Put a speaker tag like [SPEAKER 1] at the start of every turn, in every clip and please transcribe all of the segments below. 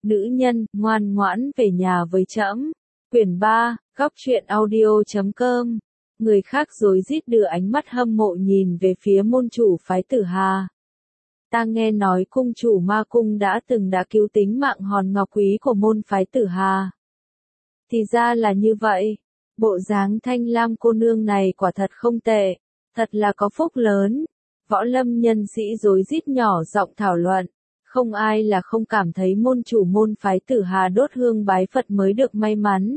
[SPEAKER 1] Nữ nhân, ngoan ngoãn về nhà với trẫm. Quyển 3, góc truyện audio.com. Người khác rối rít đưa ánh mắt hâm mộ nhìn về phía môn chủ phái Tử Hà. Ta nghe nói cung chủ ma cung đã cứu tính mạng hòn ngọc quý của môn phái Tử Hà. Thì ra là như vậy. Bộ dáng Thanh Lam cô nương này quả thật không tệ. Thật là có phúc lớn. Võ lâm nhân sĩ rối rít nhỏ giọng thảo luận. Không ai là không cảm thấy môn chủ môn phái Tử Hà đốt hương bái Phật mới được may mắn.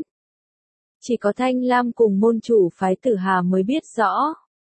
[SPEAKER 1] Chỉ có Thanh Lam cùng môn chủ phái Tử Hà mới biết rõ.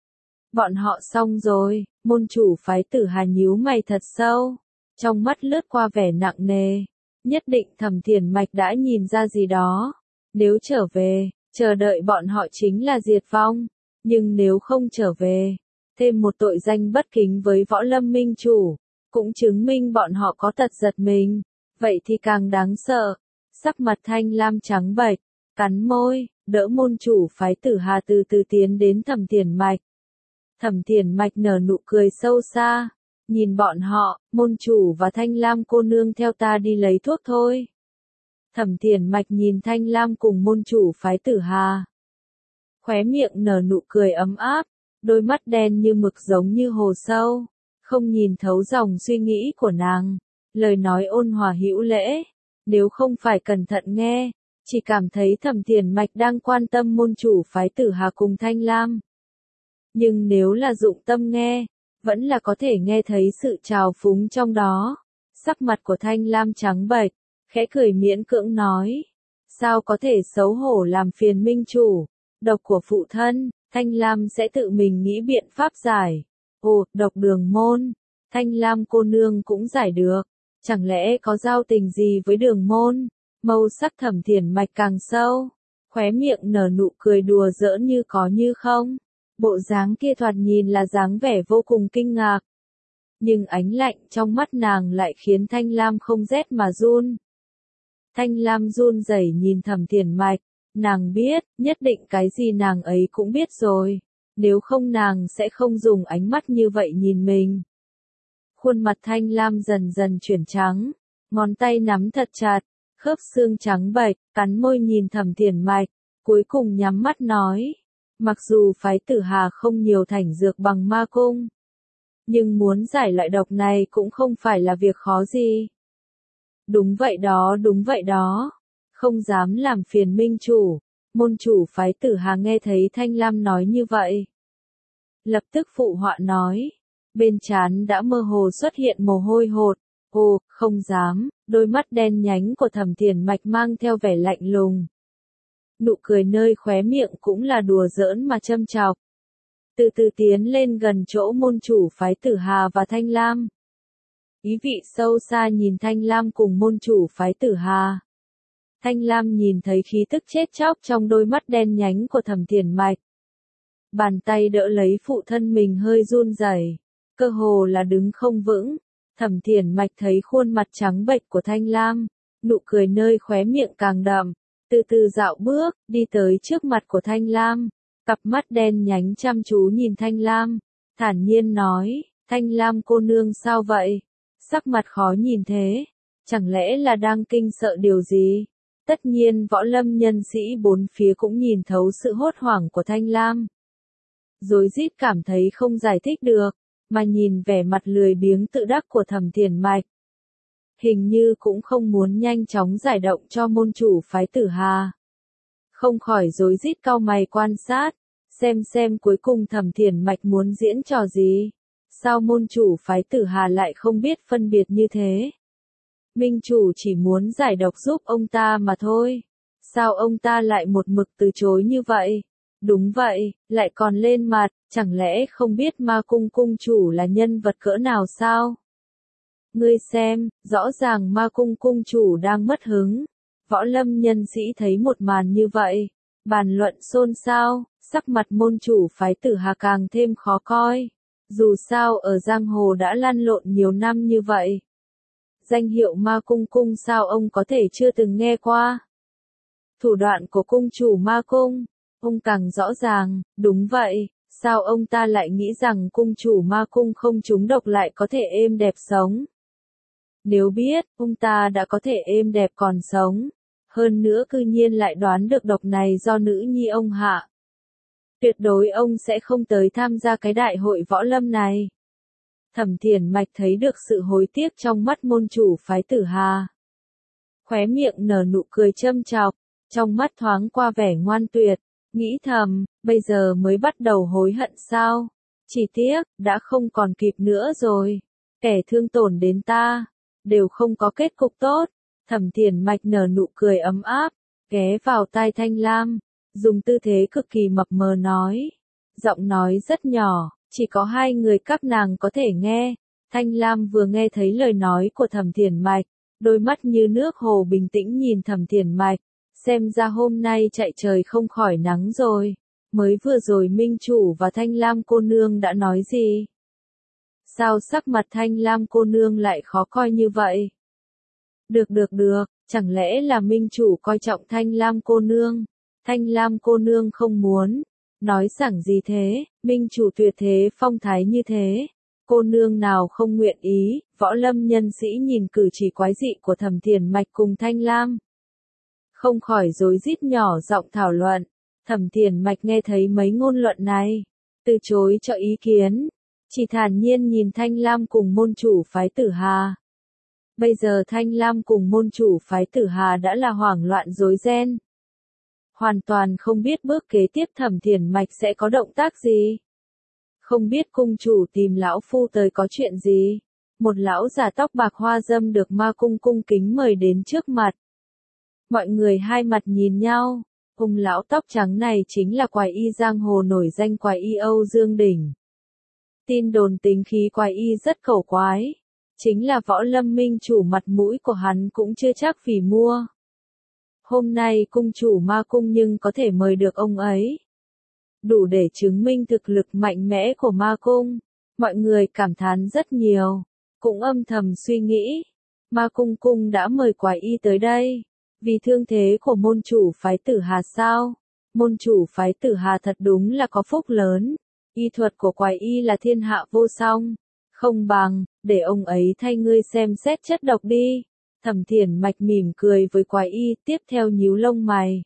[SPEAKER 1] Bọn họ xong rồi, môn chủ phái Tử Hà nhíu mày thật sâu. Trong mắt lướt qua vẻ nặng nề. Nhất định Thẩm Thiền Mạch đã nhìn ra gì đó. Nếu trở về, chờ đợi bọn họ chính là diệt vong. Nhưng nếu không trở về, thêm một tội danh bất kính với võ lâm minh chủ, cũng chứng minh bọn họ có tật giật mình. Vậy thì càng đáng sợ. Sắc mặt Thanh Lam trắng bệch, cắn môi, đỡ môn chủ phái Tử Hà từ từ tiến đến Thẩm Thiền Mạch. Thẩm Thiền Mạch nở nụ cười sâu xa, nhìn bọn họ, môn chủ và Thanh Lam cô nương theo ta đi lấy thuốc thôi. Thẩm Thiền Mạch nhìn Thanh Lam cùng môn chủ phái Tử Hà. Khóe miệng nở nụ cười ấm áp, đôi mắt đen như mực giống như hồ sâu, không nhìn thấu dòng suy nghĩ của nàng, lời nói ôn hòa hữu lễ. Nếu không phải cẩn thận nghe, chỉ cảm thấy Thẩm Thiền Mạch đang quan tâm môn chủ phái Tử Hà cùng Thanh Lam. Nhưng nếu là dụng tâm nghe, vẫn là có thể nghe thấy sự trào phúng trong đó. Sắc mặt của Thanh Lam trắng bệch, khẽ cười miễn cưỡng nói. Sao có thể xấu hổ làm phiền minh chủ, độc của phụ thân, Thanh Lam sẽ tự mình nghĩ biện pháp giải. Ồ, độc Đường Môn, Thanh Lam cô nương cũng giải được, chẳng lẽ có giao tình gì với Đường Môn? Mâu sắc Thẩm Thiền Mạch càng sâu, khóe miệng nở nụ cười đùa giỡn như có như không. Bộ dáng kia thoạt nhìn là dáng vẻ vô cùng kinh ngạc. Nhưng ánh lạnh trong mắt nàng lại khiến Thanh Lam không rét mà run. Thanh Lam run rẩy nhìn Thẩm Thiền Mạch, nàng biết, nhất định cái gì nàng ấy cũng biết rồi. Nếu không nàng sẽ không dùng ánh mắt như vậy nhìn mình. Khuôn mặt Thanh Lam dần dần chuyển trắng, ngón tay nắm thật chặt, khớp xương trắng bệch, cắn môi nhìn Thẩm Thiền Mạch, cuối cùng nhắm mắt nói. Mặc dù phái Tử Hà không nhiều thảnh dược bằng ma cung, nhưng muốn giải loại độc này cũng không phải là việc khó gì. Đúng vậy đó, không dám làm phiền minh chủ. Môn chủ phái Tử Hà nghe thấy Thanh Lam nói như vậy, lập tức phụ họa nói, bên trán đã mơ hồ xuất hiện mồ hôi hột. Ồ, không dám. Đôi mắt đen nhánh của Thẩm Thiền Mạch mang theo vẻ lạnh lùng. Nụ cười nơi khóe miệng cũng là đùa giỡn mà châm chọc. Từ từ tiến lên gần chỗ môn chủ phái Tử Hà và Thanh Lam. Ý vị sâu xa nhìn Thanh Lam cùng môn chủ phái Tử Hà. Thanh Lam nhìn thấy khí tức chết chóc trong đôi mắt đen nhánh của Thẩm Thiền Mạch. Bàn tay đỡ lấy phụ thân mình hơi run rẩy, cơ hồ là đứng không vững. Thẩm Thiền Mạch thấy khuôn mặt trắng bệch của Thanh Lam, nụ cười nơi khóe miệng càng đậm, từ từ dạo bước, đi tới trước mặt của Thanh Lam, cặp mắt đen nhánh chăm chú nhìn Thanh Lam, thản nhiên nói, Thanh Lam cô nương sao vậy? Sắc mặt khó nhìn thế, chẳng lẽ là đang kinh sợ điều gì? Tất nhiên võ lâm nhân sĩ bốn phía cũng nhìn thấu sự hốt hoảng của Thanh Lam. Rối rít cảm thấy không giải thích được, mà nhìn vẻ mặt lười biếng tự đắc của Thẩm Thiền Mạch. Hình như cũng không muốn nhanh chóng giải động cho môn chủ phái Tử Hà. Không khỏi rối rít cau mày quan sát, xem cuối cùng Thẩm Thiền Mạch muốn diễn trò gì. Sao môn chủ phái Tử Hà lại không biết phân biệt như thế? Minh chủ chỉ muốn giải độc giúp ông ta mà thôi. Sao ông ta lại một mực từ chối như vậy? Đúng vậy, lại còn lên mặt, chẳng lẽ không biết ma cung cung chủ là nhân vật cỡ nào sao? Ngươi xem, rõ ràng ma cung cung chủ đang mất hứng. Võ lâm nhân sĩ thấy một màn như vậy, bàn luận xôn xao, sắc mặt môn chủ phái Tử Hà càng thêm khó coi. Dù sao ở giang hồ đã lăn lộn nhiều năm như vậy, danh hiệu ma cung cung sao ông có thể chưa từng nghe qua? Thủ đoạn của cung chủ ma cung, ông càng rõ ràng. Đúng vậy, sao ông ta lại nghĩ rằng cung chủ ma cung không trúng độc lại có thể êm đẹp sống? Nếu biết, ông ta đã có thể êm đẹp còn sống. Hơn nữa cư nhiên lại đoán được độc này do nữ nhi ông hạ. Tuyệt đối ông sẽ không tới tham gia cái đại hội võ lâm này. Thẩm Thiển Mạch thấy được sự hối tiếc trong mắt môn chủ phái Tử Hà. Khóe miệng nở nụ cười châm chọc, trong mắt thoáng qua vẻ ngoan tuyệt, nghĩ thầm, bây giờ mới bắt đầu hối hận sao? Chỉ tiếc, đã không còn kịp nữa rồi. Kẻ thương tổn đến ta, đều không có kết cục tốt. Thẩm Thiển Mạch nở nụ cười ấm áp, ghé vào tai Thanh Lam, dùng tư thế cực kỳ mập mờ nói. Giọng nói rất nhỏ, chỉ có hai người các nàng có thể nghe. Thanh Lam vừa nghe thấy lời nói của Thẩm Thiển Mạch, đôi mắt như nước hồ bình tĩnh nhìn Thẩm Thiển Mạch, xem ra hôm nay chạy trời không khỏi nắng rồi. Mới vừa rồi Minh Chủ và Thanh Lam cô nương đã nói gì? Sao sắc mặt Thanh Lam cô nương lại khó coi như vậy? Được, chẳng lẽ là Minh Chủ coi trọng Thanh Lam cô nương? Thanh Lam cô nương không muốn. Nói sẵn gì thế, Minh Chủ tuyệt thế phong thái như thế. Cô nương nào không nguyện ý, võ lâm nhân sĩ nhìn cử chỉ quái dị của Thẩm Thiển Mạch cùng Thanh Lam. Không khỏi rối rít nhỏ giọng thảo luận. Thẩm Thiển Mạch nghe thấy mấy ngôn luận này, từ chối cho ý kiến, chỉ thản nhiên nhìn Thanh Lam cùng môn chủ phái Tử Hà. Bây giờ Thanh Lam cùng môn chủ phái Tử Hà đã là hoảng loạn rối ren. Hoàn toàn không biết bước kế tiếp Thẩm Thiển Mạch sẽ có động tác gì. Không biết cung chủ tìm lão phu tới có chuyện gì. Một lão già tóc bạc hoa dâm được ma cung cung kính mời đến trước mặt. Mọi người hai mặt nhìn nhau. Ông lão tóc trắng này chính là quái y giang hồ nổi danh quái y Âu Dương Đỉnh. Tin đồn tính khí quái y rất khẩu quái. Chính là võ lâm minh chủ mặt mũi của hắn cũng chưa chắc vì mua. Hôm nay cung chủ ma cung nhưng có thể mời được ông ấy. Đủ để chứng minh thực lực mạnh mẽ của ma cung. Mọi người cảm thán rất nhiều. Cũng âm thầm suy nghĩ. Ma cung cung đã mời quái y tới đây. Vì thương thế của môn chủ phái Tử Hà sao? Môn chủ phái Tử Hà thật đúng là có phúc lớn. Y thuật của quái y là thiên hạ vô song. Không bằng, để ông ấy thay ngươi xem xét chất độc đi. Thẩm Thiển Mạch mỉm cười với quái y, tiếp theo nhíu lông mày.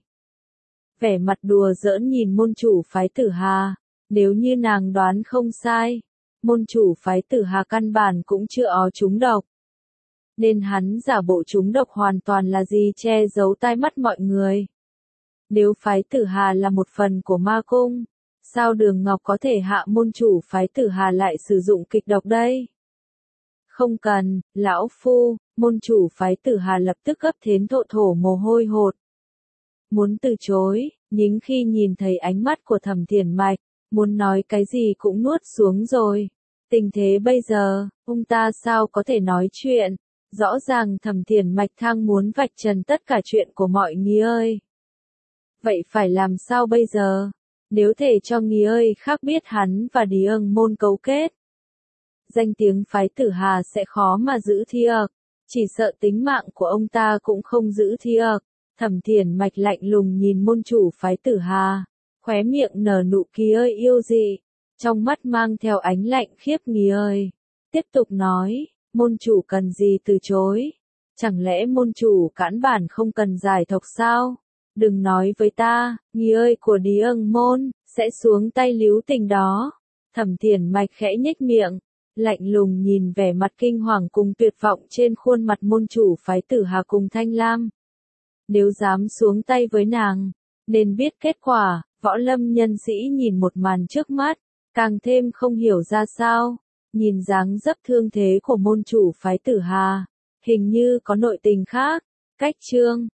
[SPEAKER 1] Vẻ mặt đùa giỡn nhìn môn chủ phái Tử Hà. Nếu như nàng đoán không sai, môn chủ phái Tử Hà căn bản cũng chưa ó trúng độc. Nên hắn giả bộ trúng độc hoàn toàn là gì che giấu tai mắt mọi người. Nếu phái Tử Hà là một phần của ma cung, sao Đường Ngọc có thể hạ môn chủ phái Tử Hà lại sử dụng kịch độc đây? Không cần, lão phu, môn chủ phái Tử Hà lập tức gấp thến thộ thổ mồ hôi hột. Muốn từ chối, nhưng khi nhìn thấy ánh mắt của Thẩm Thiển Mạch, muốn nói cái gì cũng nuốt xuống rồi. Tình thế bây giờ, ông ta sao có thể nói chuyện? Rõ ràng Thẩm Thiển Mạch thang muốn vạch trần tất cả chuyện của mọi người ơi. Vậy phải làm sao bây giờ? Nếu thể cho người ơi khác biết hắn và Đi Ưng môn cấu kết, danh tiếng phái Tử Hà sẽ khó mà giữ thiệt. Chỉ sợ tính mạng của ông ta cũng không giữ thiệt. Thẩm Thiển Mạch lạnh lùng nhìn môn chủ phái Tử Hà, khóe miệng nở nụ cười yêu dị, trong mắt mang theo ánh lạnh khiếp người ơi. Tiếp tục nói, môn chủ cần gì từ chối? Chẳng lẽ môn chủ cản bản không cần giải độc sao? Đừng nói với ta, người ơi của Đi Ưng môn, sẽ xuống tay líu tình đó. Thẩm Thiển Mạch khẽ nhếch miệng, lạnh lùng nhìn vẻ mặt kinh hoàng cùng tuyệt vọng trên khuôn mặt môn chủ phái Tử Hà cùng Thanh Lam. Nếu dám xuống tay với nàng, nên biết kết quả. Võ lâm nhân sĩ nhìn một màn trước mắt, càng thêm không hiểu ra sao. Nhìn dáng dấp thương thế của môn chủ phái Tử Hà, hình như có nội tình khác. Cách chương